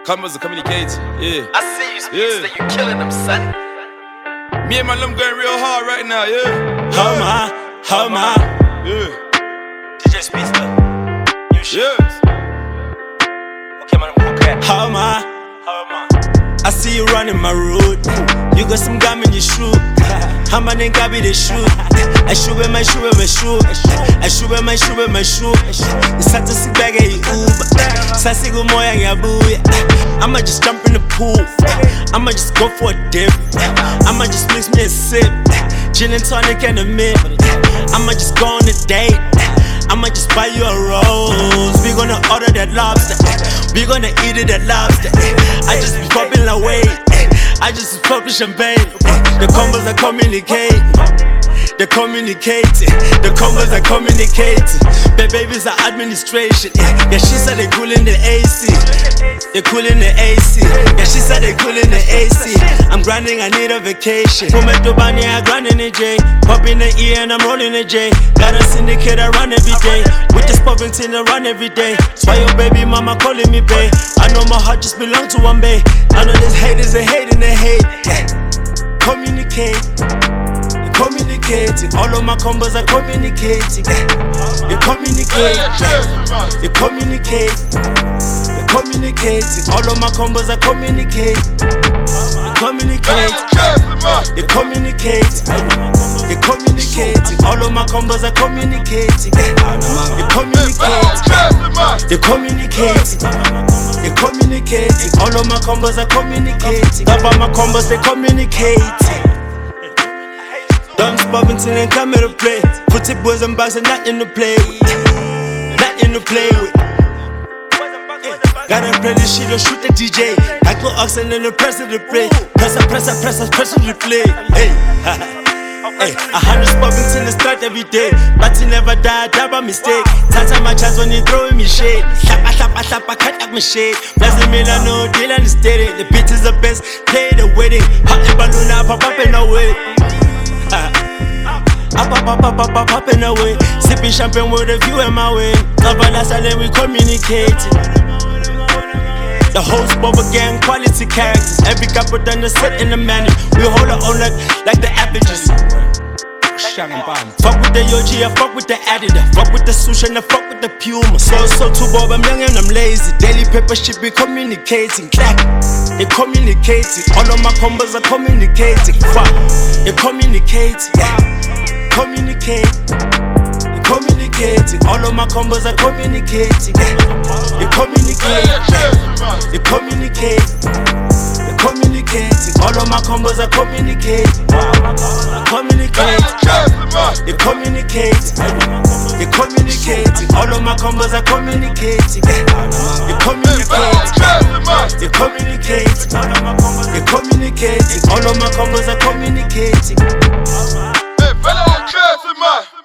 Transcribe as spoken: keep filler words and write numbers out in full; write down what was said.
Combos are communicating, yeah. I see you speak, Yeah. that you killing them, son. Me and my lum going real hard right now, yeah. How am I? How am I? Yeah. D J Speedster, you shit. Yes. Okay, man, I'm okay. How am I? How am I? I see you running my road. You got some gum in your shoe. How my name got be the shoe? I shoe with my shoe with my shoe. I shoe with my shoe with my shoe. It's hard to see back at you Uber. Sassy go more yang yabu. I'ma just jump in the pool. I'ma just go for a dip. I'ma just mix me a sip. Gin and tonic and a mint. I'ma just go on a date. I'ma just buy you a rose. We gonna order that lobster. We gonna eat it at lobster. I just be popping away. I just be popping champagne. The combos are communicating. They communicating. The combos are communicating. The babies are administration. Yeah, she said they coolin' the A C. They coolin' the A C. Yeah, she said they coolin' the A C. I'm grinding, I need a vacation. From Tobani, I grind in the J. Pop in the E and I'm rolling the J. Got a syndicate, I run every day. With this popping tin, I run every day. That's why your baby mama calling me bae. I know my heart just belong to one bae. I know this haters, they hating, they hate. Yeah. Communicate. Communicating, all of my combos are communicating. You communicate, you communicate, you communicating. All of my combos are communicating. You communicate, you communicate, you communicating. All of my combos are communicating. You communicate, you communicate, you communicating. All of my combos are communicating. All of my combos they communicate. Thumbs popping till they come to play. Put it boys and bags and nothing to play with. Nothing to play with. Gotta play this shit or shoot the D J. I go oxen and the press of the play. Press up, press up, press up, press up the play. Hey, hey, a hundred popping till they start every day. But he never die, die by mistake. Tata my chance when you throwing me shade. Slap, I slap, I slap, I cut like my shade. Blessing me, I know, deal and steady. The bitch is the best, play the wedding. Hot and balloon, I pop up and away. Up, up, up, up, up, up, popping away. Sipping champagne with a view in my way. Cover last and then we communicate. The whole Bubba gang, quality characters. Every couple done the set in the manner. We hold our own like, like the averages. Fuck with the O G, I fuck with the Adidas. Fuck with the sushi and I fuck with the Puma. So, so too Bob, I'm young and I'm lazy. Daily paper shit be communicating. Clack, they communicating. All of my combos are communicating. Fuck, they communicating. Yeah. Communicate, you communicating. All of my combos are communicating. You communicate, you communicate, you communicating. All of my combos are communicating. Communicate, you communicate, you communicating. All of my combos are communicating. You communicate, you communicate, you communicating. All of my combos are communicating. Hey, fellow, cheers, man.